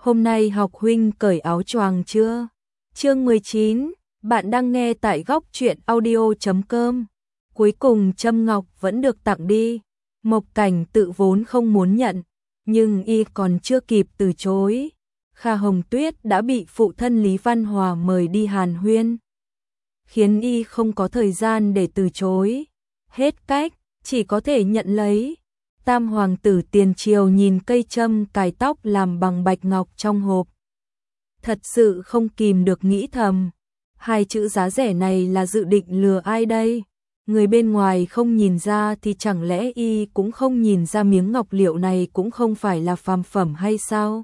Hôm nay học huynh cởi áo choàng chưa? Chương 19, bạn đang nghe tại góc truyện audio.com. Cuối cùng châm ngọc vẫn được tặng đi. Mộc Cảnh tự vốn không muốn nhận, nhưng y còn chưa kịp từ chối. Kha Hồng Tuyết đã bị phụ thân Lý Văn Hòa mời đi hàn huyên, khiến y không có thời gian để từ chối. Hết cách, chỉ có thể nhận lấy. Tam hoàng tử tiền triều nhìn cây châm cài tóc làm bằng bạch ngọc trong hộp, thật sự không kìm được nghĩ thầm, hai chữ giá rẻ này là dự định lừa ai đây? Người bên ngoài không nhìn ra thì chẳng lẽ y cũng không nhìn ra miếng ngọc liệu này cũng không phải là phàm phẩm hay sao?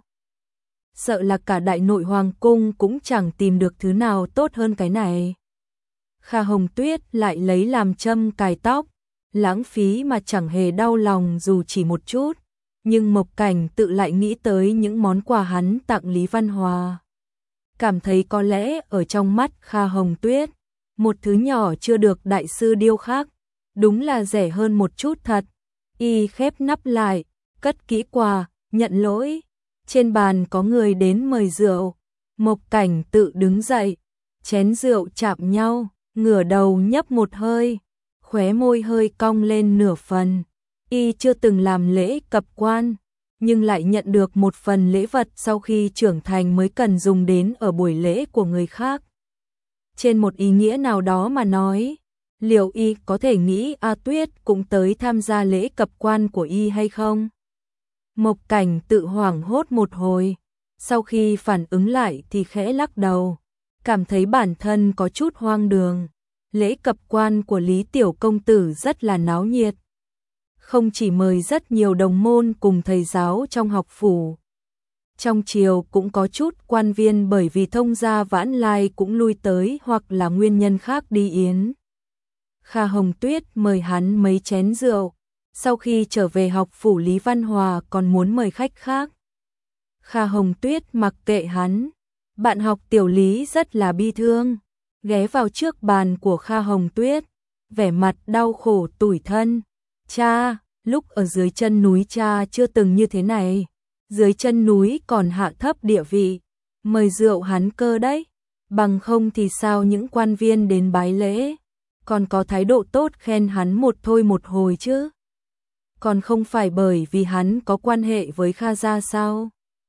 Sợ là cả đại nội hoàng cung cũng chẳng tìm được thứ nào tốt hơn cái này. Kha Hồng Tuyết lại lấy làm châm cài tóc, lãng phí mà chẳng hề đau lòng dù chỉ một chút, nhưng Mộc Cảnh tự lại nghĩ tới những món quà hắn tặng Lý Văn Hòa. Cảm thấy có lẽ ở trong mắt Kha Hồng Tuyết, một thứ nhỏ chưa được đại sư điêu khắc, đúng là rẻ hơn một chút thật. Y khép nắp lại, cất kỹ quà, nhận lỗi. Trên bàn có người đến mời rượu, Mộc Cảnh tự đứng dậy, chén rượu chạm nhau, ngửa đầu nhấp một hơi, khóe môi hơi cong lên nửa phần. Y chưa từng làm lễ cập quan, nhưng lại nhận được một phần lễ vật sau khi trưởng thành mới cần dùng đến ở buổi lễ của người khác. Trên một ý nghĩa nào đó mà nói, liệu y có thể nghĩ A Tuyết cũng tới tham gia lễ cập quan của y hay không? Mộc Cảnh tự hoảng hốt một hồi, sau khi phản ứng lại thì khẽ lắc đầu, cảm thấy bản thân có chút hoang đường. Lễ cập quan của Lý Tiểu Công Tử rất là náo nhiệt, không chỉ mời rất nhiều đồng môn cùng thầy giáo trong học phủ. Trong triều cũng có chút quan viên bởi vì thông gia vãn lai cũng lui tới hoặc là nguyên nhân khác đi yến. Kha Hồng Tuyết mời hắn mấy chén rượu, sau khi trở về học phủ Lý Văn Hòa còn muốn mời khách khác. Kha Hồng Tuyết mặc kệ hắn, bạn học tiểu Lý rất là bi thương, ghé vào trước bàn của Kha Hồng Tuyết, vẻ mặt đau khổ tủi thân. Cha, lúc ở dưới chân núi cha chưa từng như thế này, dưới chân núi còn hạ thấp địa vị, mời rượu hắn cơ đấy, bằng không thì sao những quan viên đến bái lễ, còn có thái độ tốt khen hắn một thôi một hồi chứ. Còn không phải bởi vì hắn có quan hệ với Kha gia sao?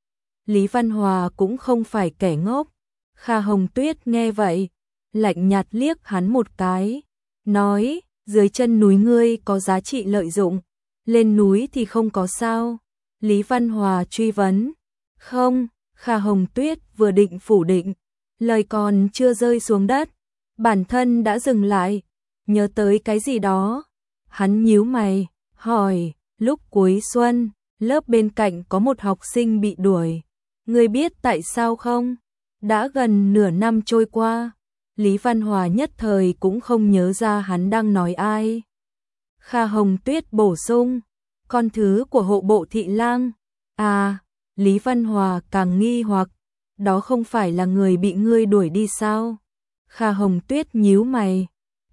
Lý Văn Hòa cũng không phải kẻ ngốc. Kha Hồng Tuyết nghe vậy, lạnh nhạt liếc hắn một cái, nói, dưới chân núi ngươi có giá trị lợi dụng, lên núi thì không có sao? Lý Văn Hòa truy vấn. Không, Kha Hồng Tuyết vừa định phủ định, lời còn chưa rơi xuống đất, bản thân đã dừng lại, nhớ tới cái gì đó. Hắn nhíu mày, hỏi, lúc cuối xuân, lớp bên cạnh có một học sinh bị đuổi, ngươi biết tại sao không? Đã gần nửa năm trôi qua, Lý Văn Hòa nhất thời cũng không nhớ ra hắn đang nói ai. Kha Hồng Tuyết bổ sung, con thứ của hộ bộ thị lang. À, Lý Văn Hòa càng nghi hoặc, đó không phải là người bị ngươi đuổi đi sao? Kha Hồng Tuyết nhíu mày,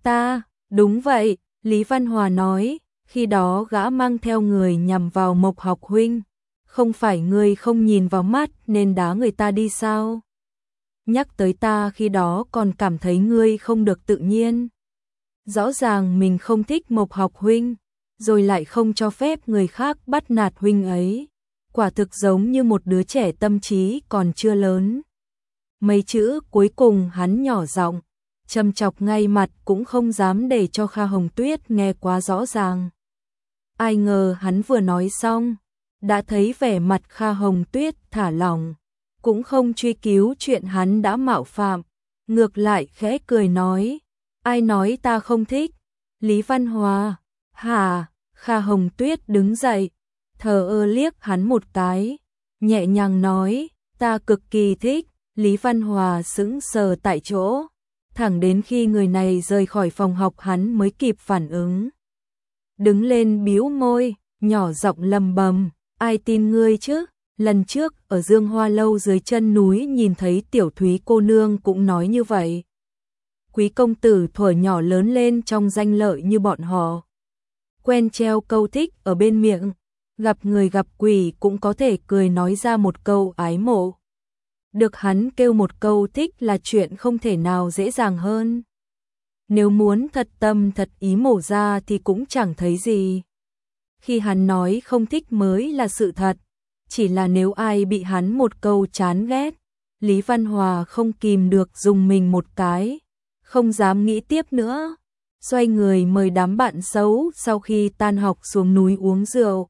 đúng vậy, Lý Văn Hòa nói, khi đó gã mang theo người nhằm vào Mộc học huynh, không phải ngươi không nhìn vào mắt nên đá người ta đi sao? Nhắc tới ta khi đó còn cảm thấy ngươi không được tự nhiên. Rõ ràng mình không thích Mộc học huynh, rồi lại không cho phép người khác bắt nạt huynh ấy. Quả thực giống như một đứa trẻ tâm trí còn chưa lớn. Mấy chữ cuối cùng hắn nhỏ giọng, châm chọc ngay mặt cũng không dám để cho Kha Hồng Tuyết nghe quá rõ ràng. Ai ngờ hắn vừa nói xong, đã thấy vẻ mặt Kha Hồng Tuyết thả lỏng, cũng không truy cứu chuyện hắn đã mạo phạm, ngược lại khẽ cười nói, ai nói ta không thích? Lý Văn Hòa, hả? Kha Hồng Tuyết đứng dậy, thờ ơ liếc hắn một cái, nhẹ nhàng nói, ta cực kỳ thích. Lý Văn Hòa sững sờ tại chỗ, thẳng đến khi người này rời khỏi phòng học hắn mới kịp phản ứng. Đứng lên bĩu môi, nhỏ giọng lầm bầm, ai tin ngươi chứ? Lần trước ở Dương Hoa Lâu dưới chân núi nhìn thấy Tiểu Thúy cô nương cũng nói như vậy. Quý công tử thuở nhỏ lớn lên trong danh lợi như bọn họ, quen treo câu thích ở bên miệng, gặp người gặp quỷ cũng có thể cười nói ra một câu ái mộ. Được hắn kêu một câu thích là chuyện không thể nào dễ dàng hơn. Nếu muốn thật tâm thật ý mổ ra thì cũng chẳng thấy gì. Khi hắn nói không thích mới là sự thật, chỉ là nếu ai bị hắn một câu chán ghét, Lý Văn Hòa không kìm được dùng mình một cái, không dám nghĩ tiếp nữa. Xoay người mời đám bạn xấu sau khi tan học xuống núi uống rượu.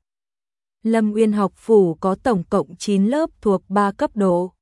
Lâm Uyên học phủ có tổng cộng 9 lớp thuộc 3 cấp độ.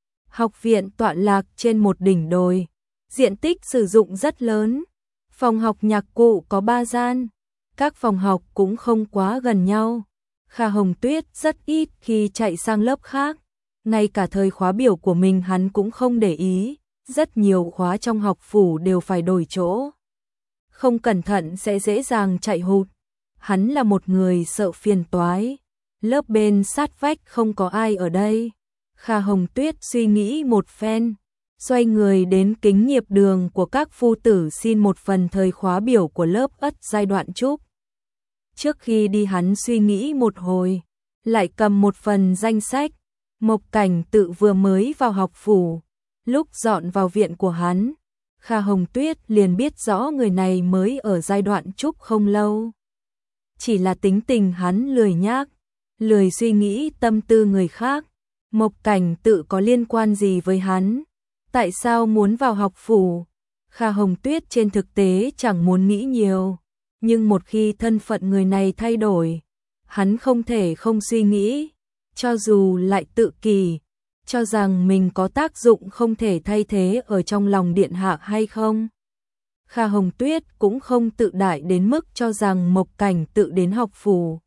Học viện tọa lạc trên một đỉnh đồi, diện tích sử dụng rất lớn. Phòng học nhạc cụ có 3 gian, các phòng học cũng không quá gần nhau. Kha Hồng Tuyết rất ít khi chạy sang lớp khác, ngay cả thời khóa biểu của mình hắn cũng không để ý, rất nhiều khóa trong học phủ đều phải đổi chỗ. Không cẩn thận sẽ dễ dàng chạy hụt. Hắn là một người sợ phiền toái. Lớp bên sát vách không có ai ở đây. Kha Hồng Tuyết suy nghĩ một phen, xoay người đến kính nghiệp đường của các phu tử xin một phần thời khóa biểu của lớp ất giai đoạn trúc. Trước khi đi hắn suy nghĩ một hồi, lại cầm một phần danh sách. Mộc Cảnh Tự vừa mới vào học phủ, lúc dọn vào viện của hắn, Kha Hồng Tuyết liền biết rõ người này mới ở giai đoạn trúc không lâu. Chỉ là tính tình hắn lười nhác, lười suy nghĩ tâm tư người khác. Mộc Cảnh Tự có liên quan gì với hắn? Tại sao muốn vào học phủ? Kha Hồng Tuyết trên thực tế chẳng muốn nghĩ nhiều, nhưng một khi thân phận người này thay đổi, hắn không thể không suy nghĩ, cho dù lại tự kỷ, cho rằng mình có tác dụng không thể thay thế ở trong lòng điện hạ hay không. Kha Hồng Tuyết cũng không tự đại đến mức cho rằng Mộc Cảnh Tự đến học phủ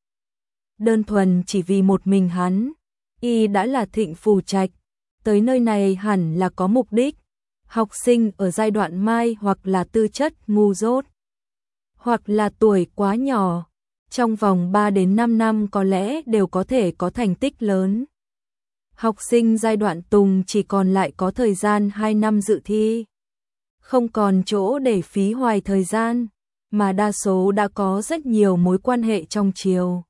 đơn thuần chỉ vì một mình hắn. Y đã là Thịnh Phù Trạch, tới nơi này hẳn là có mục đích. Học sinh ở giai đoạn mai hoặc là tư chất ngu dốt, hoặc là tuổi quá nhỏ, trong vòng 3 đến 5 năm có lẽ đều có thể có thành tích lớn. Học sinh giai đoạn tùng chỉ còn lại có thời gian 2 năm dự thi, không còn chỗ để phí hoài thời gian, mà đa số đã có rất nhiều mối quan hệ trong triều.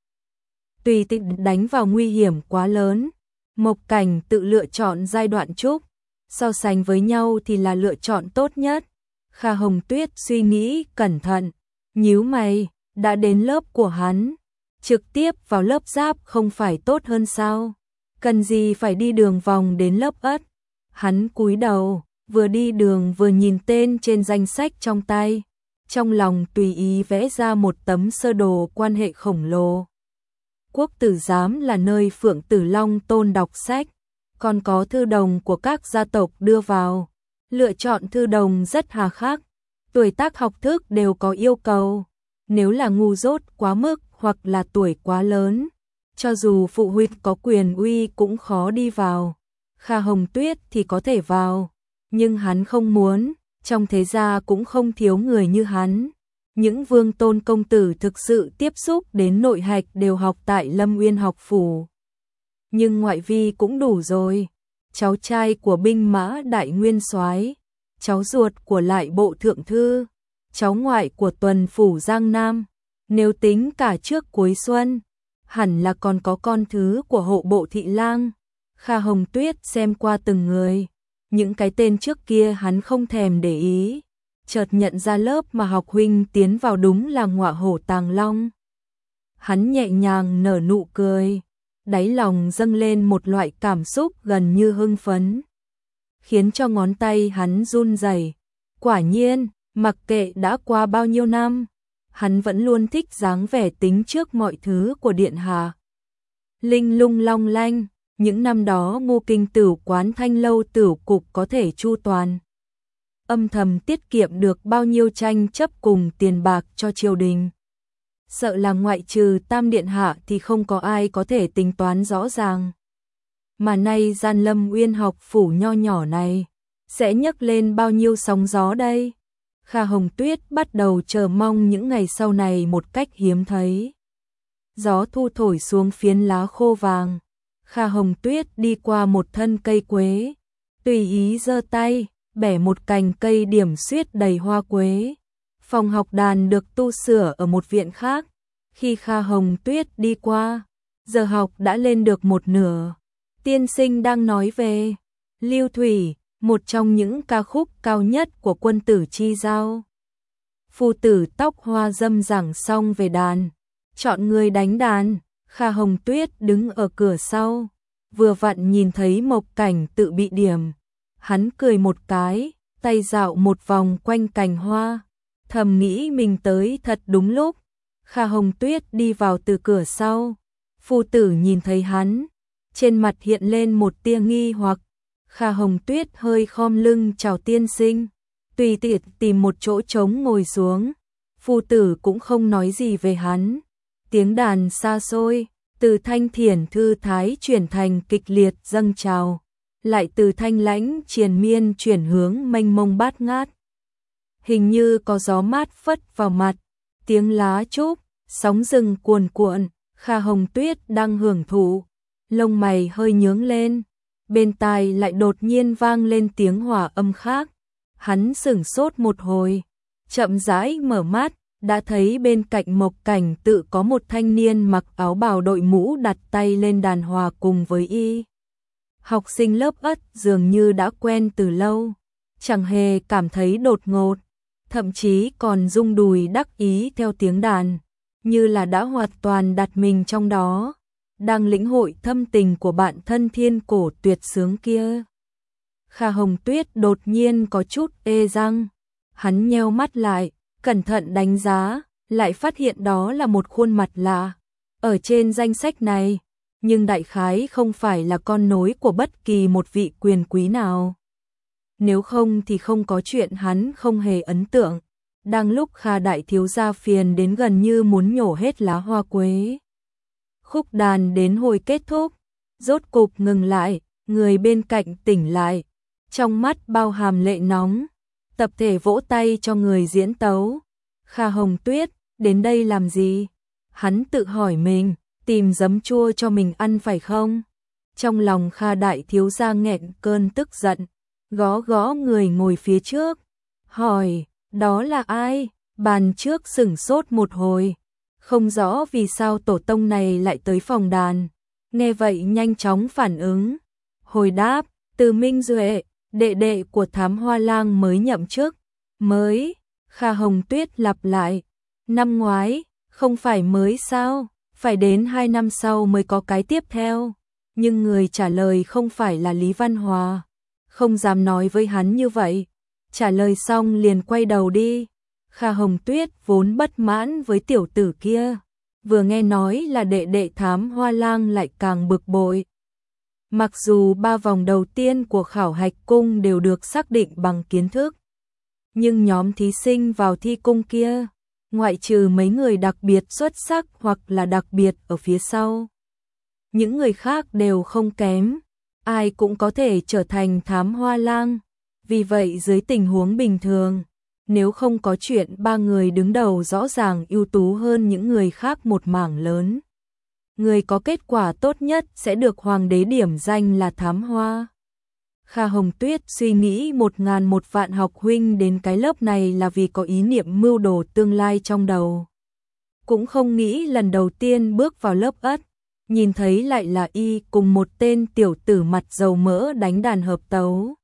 Tùy tiện đánh vào nguy hiểm quá lớn, Mộc Cảnh Tự lựa chọn giai đoạn trúc, so sánh với nhau thì là lựa chọn tốt nhất. Kha Hồng Tuyết suy nghĩ cẩn thận, nhíu mày, đã đến lớp của hắn, trực tiếp vào lớp giáp không phải tốt hơn sao? Cần gì phải đi đường vòng đến lớp ất? Hắn cúi đầu, vừa đi đường vừa nhìn tên trên danh sách trong tay, trong lòng tùy ý vẽ ra một tấm sơ đồ quan hệ khổng lồ. Quốc tử giám là nơi Phượng Tử Long Tôn đọc sách, còn có thư đồng của các gia tộc đưa vào. Lựa chọn thư đồng rất hà khắc, tuổi tác học thức đều có yêu cầu. Nếu là ngu dốt quá mức hoặc là tuổi quá lớn, cho dù phụ huynh có quyền uy cũng khó đi vào. Kha Hồng Tuyết thì có thể vào, nhưng hắn không muốn, trong thế gia cũng không thiếu người như hắn. Những vương tôn công tử thực sự tiếp xúc đến nội hạch đều học tại Lâm Uyên học phủ. Nhưng ngoại vi cũng đủ rồi. Cháu trai của binh mã đại nguyên soái, cháu ruột của lại bộ thượng thư, cháu ngoại của tuần phủ Giang Nam. Nếu tính cả trước cuối xuân, hẳn là còn có con thứ của hộ bộ thị lang. Kha Hồng Tuyết xem qua từng người, những cái tên trước kia hắn không thèm để ý. Chợt nhận ra lớp mà học huynh tiến vào đúng là Ngọa Hổ Tàng Long. Hắn nhẹ nhàng nở nụ cười, đáy lòng dâng lên một loại cảm xúc gần như hưng phấn, khiến cho ngón tay hắn run rẩy. Quả nhiên, mặc kệ đã qua bao nhiêu năm, hắn vẫn luôn thích dáng vẻ tính trước mọi thứ của điện hạ. Linh lung long lanh, những năm đó Ngô Kinh Tửu quán Thanh lâu tửu cục có thể chu toàn, âm thầm tiết kiệm được bao nhiêu tranh chấp cùng tiền bạc cho triều đình. Sợ là ngoại trừ Tam điện hạ thì không có ai có thể tính toán rõ ràng. Mà nay gian Lâm Uyên học phủ nho nhỏ này sẽ nhấc lên bao nhiêu sóng gió đây? Kha Hồng Tuyết bắt đầu chờ mong những ngày sau này một cách hiếm thấy. Gió thu thổi xuống phiến lá khô vàng. Kha Hồng Tuyết đi qua một thân cây quế, tùy ý giơ tay bẻ một cành cây điểm xuyết đầy hoa quế. Phòng học đàn được tu sửa ở một viện khác. Khi Kha Hồng Tuyết đi qua, giờ học đã lên được một nửa. Tiên sinh đang nói về Lưu Thủy, một trong những ca khúc cao nhất của Quân tử chi giao. Phu tử tóc hoa dâm giảng xong về đàn, chọn người đánh đàn. Kha Hồng Tuyết đứng ở cửa sau, vừa vặn nhìn thấy Mộc Cảnh Tự bị điểm. Hắn cười một cái, tay dạo một vòng quanh cành hoa, thầm nghĩ mình tới thật đúng lúc. Kha Hồng Tuyết đi vào từ cửa sau, phu tử nhìn thấy hắn, trên mặt hiện lên một tia nghi hoặc. Kha Hồng Tuyết hơi khom lưng chào tiên sinh, tùy tiện tìm một chỗ trống ngồi xuống. Phu tử cũng không nói gì về hắn. Tiếng đàn xa xôi, từ thanh thiền thư thái chuyển thành kịch liệt dâng trào, lại từ thanh lãnh triền miên chuyển hướng mênh mông bát ngát. Hình như có gió mát phất vào mặt, tiếng lá trúc, sóng rừng cuồn cuộn. Kha Hồng Tuyết đang hưởng thụ, lông mày hơi nhướng lên, bên tai lại đột nhiên vang lên tiếng hòa âm khác. Hắn sửng sốt một hồi, chậm rãi mở mắt, đã thấy bên cạnh Mộc Cảnh Tự có một thanh niên mặc áo bào đội mũ đặt tay lên đàn hòa cùng với y. Học sinh lớp ất dường như đã quen từ lâu, chẳng hề cảm thấy đột ngột, thậm chí còn rung đùi đắc ý theo tiếng đàn, như là đã hoàn toàn đặt mình trong đó, đang lĩnh hội thâm tình của bạn thân thiên cổ tuyệt sướng kia. Kha Hồng Tuyết đột nhiên có chút ê răng, hắn nheo mắt lại, cẩn thận đánh giá, lại phát hiện đó là một khuôn mặt lạ ở trên danh sách này, nhưng đại khái không phải là con nối của bất kỳ một vị quyền quý nào. Nếu không thì không có chuyện hắn không hề ấn tượng. Đang lúc Kha đại thiếu gia phiền đến gần như muốn nhổ hết lá hoa quế. Khúc đàn đến hồi kết thúc, rốt cục ngừng lại, người bên cạnh tỉnh lại, trong mắt bao hàm lệ nóng, tập thể vỗ tay cho người diễn tấu. Kha Hồng Tuyết, đến đây làm gì? Hắn tự hỏi mình, tìm giấm chua cho mình ăn phải không? Trong lòng Kha đại thiếu gia nghẹn cơn tức giận, gõ gõ người ngồi phía trước, hỏi, đó là ai? Bàn trước sửng sốt một hồi, không rõ vì sao tổ tông này lại tới phòng đàn, nghe vậy nhanh chóng phản ứng, hồi đáp, Từ Minh Duệ, đệ đệ của Thám Hoa Lang mới nhậm chức. Mới? Kha Hồng Tuyết lặp lại, năm ngoái, không phải mới sao, phải đến 2 năm sau mới có cái tiếp theo. Nhưng người trả lời không phải là Lý Văn Hòa, không dám nói với hắn như vậy. Trả lời xong liền quay đầu đi. Kha Hồng Tuyết vốn bất mãn với tiểu tử kia, vừa nghe nói là đệ đệ Thám Hoa Lang lại càng bực bội. Mặc dù 3 vòng đầu tiên của khảo hạch cung đều được xác định bằng kiến thức, nhưng nhóm thí sinh vào thi cung kia, ngoại trừ mấy người đặc biệt xuất sắc hoặc là đặc biệt ở phía sau, những người khác đều không kém, ai cũng có thể trở thành Thám Hoa Lang. Vì vậy dưới tình huống bình thường, nếu không có chuyện 3 người đứng đầu rõ ràng ưu tú hơn những người khác một mảng lớn, người có kết quả tốt nhất sẽ được hoàng đế điểm danh là Thám Hoa. Kha Hồng Tuyết suy nghĩ 1001 vạn học huynh đến cái lớp này là vì có ý niệm mưu đồ tương lai trong đầu. Cũng không nghĩ lần đầu tiên bước vào lớp ất, nhìn thấy lại là y cùng một tên tiểu tử mặt dầu mỡ đánh đàn hợp tấu.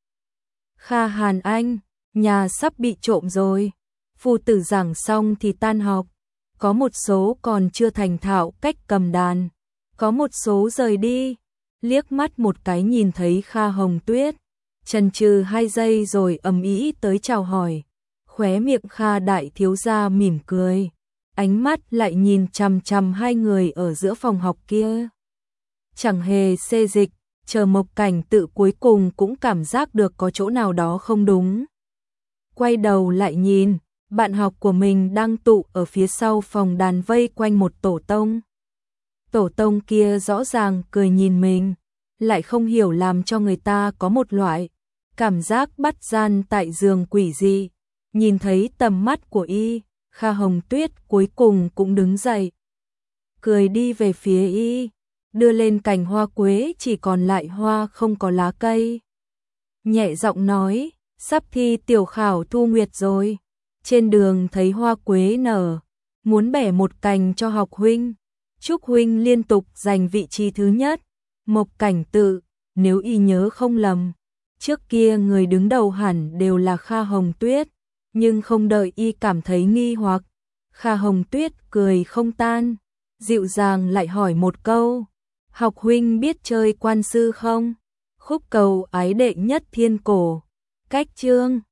Kha Hàn Anh, nhà sắp bị trộm rồi. Phu tử giảng xong thì tan học, có một số còn chưa thành thạo cách cầm đàn, có một số rời đi. Liếc mắt một cái nhìn thấy Kha Hồng Tuyết, chần chừ 2 giây rồi ầm ĩ tới chào hỏi. Khóe miệng Kha đại thiếu gia mỉm cười, ánh mắt lại nhìn chằm chằm 2 người ở giữa phòng học kia. Chẳng hề xê dịch, chờ Mộc Cảnh Tự cuối cùng cũng cảm giác được có chỗ nào đó không đúng. Quay đầu lại nhìn, bạn học của mình đang tụ ở phía sau phòng đàn vây quanh một tổ tông. Tổ tông kia rõ ràng cười nhìn mình, lại không hiểu làm cho người ta có một loại cảm giác bắt gian tại giường quỷ dị. Nhìn thấy tầm mắt của y, Kha Hồng Tuyết cuối cùng cũng đứng dậy, cười đi về phía y, đưa lên cành hoa quế chỉ còn lại hoa không có lá cây. Nhẹ giọng nói, sắp thi tiểu khảo thu nguyệt rồi, trên đường thấy hoa quế nở, muốn bẻ một cành cho học huynh. Chúc huynh liên tục giành vị trí thứ nhất. Mộc Cảnh Tự, nếu y nhớ không lầm, trước kia người đứng đầu hẳn đều là Kha Hồng Tuyết, nhưng không đợi y cảm thấy nghi hoặc, Kha Hồng Tuyết cười không tan, dịu dàng lại hỏi một câu, học huynh biết chơi quan sư không? Khúc cầu ái đệ nhất thiên cổ, cách chương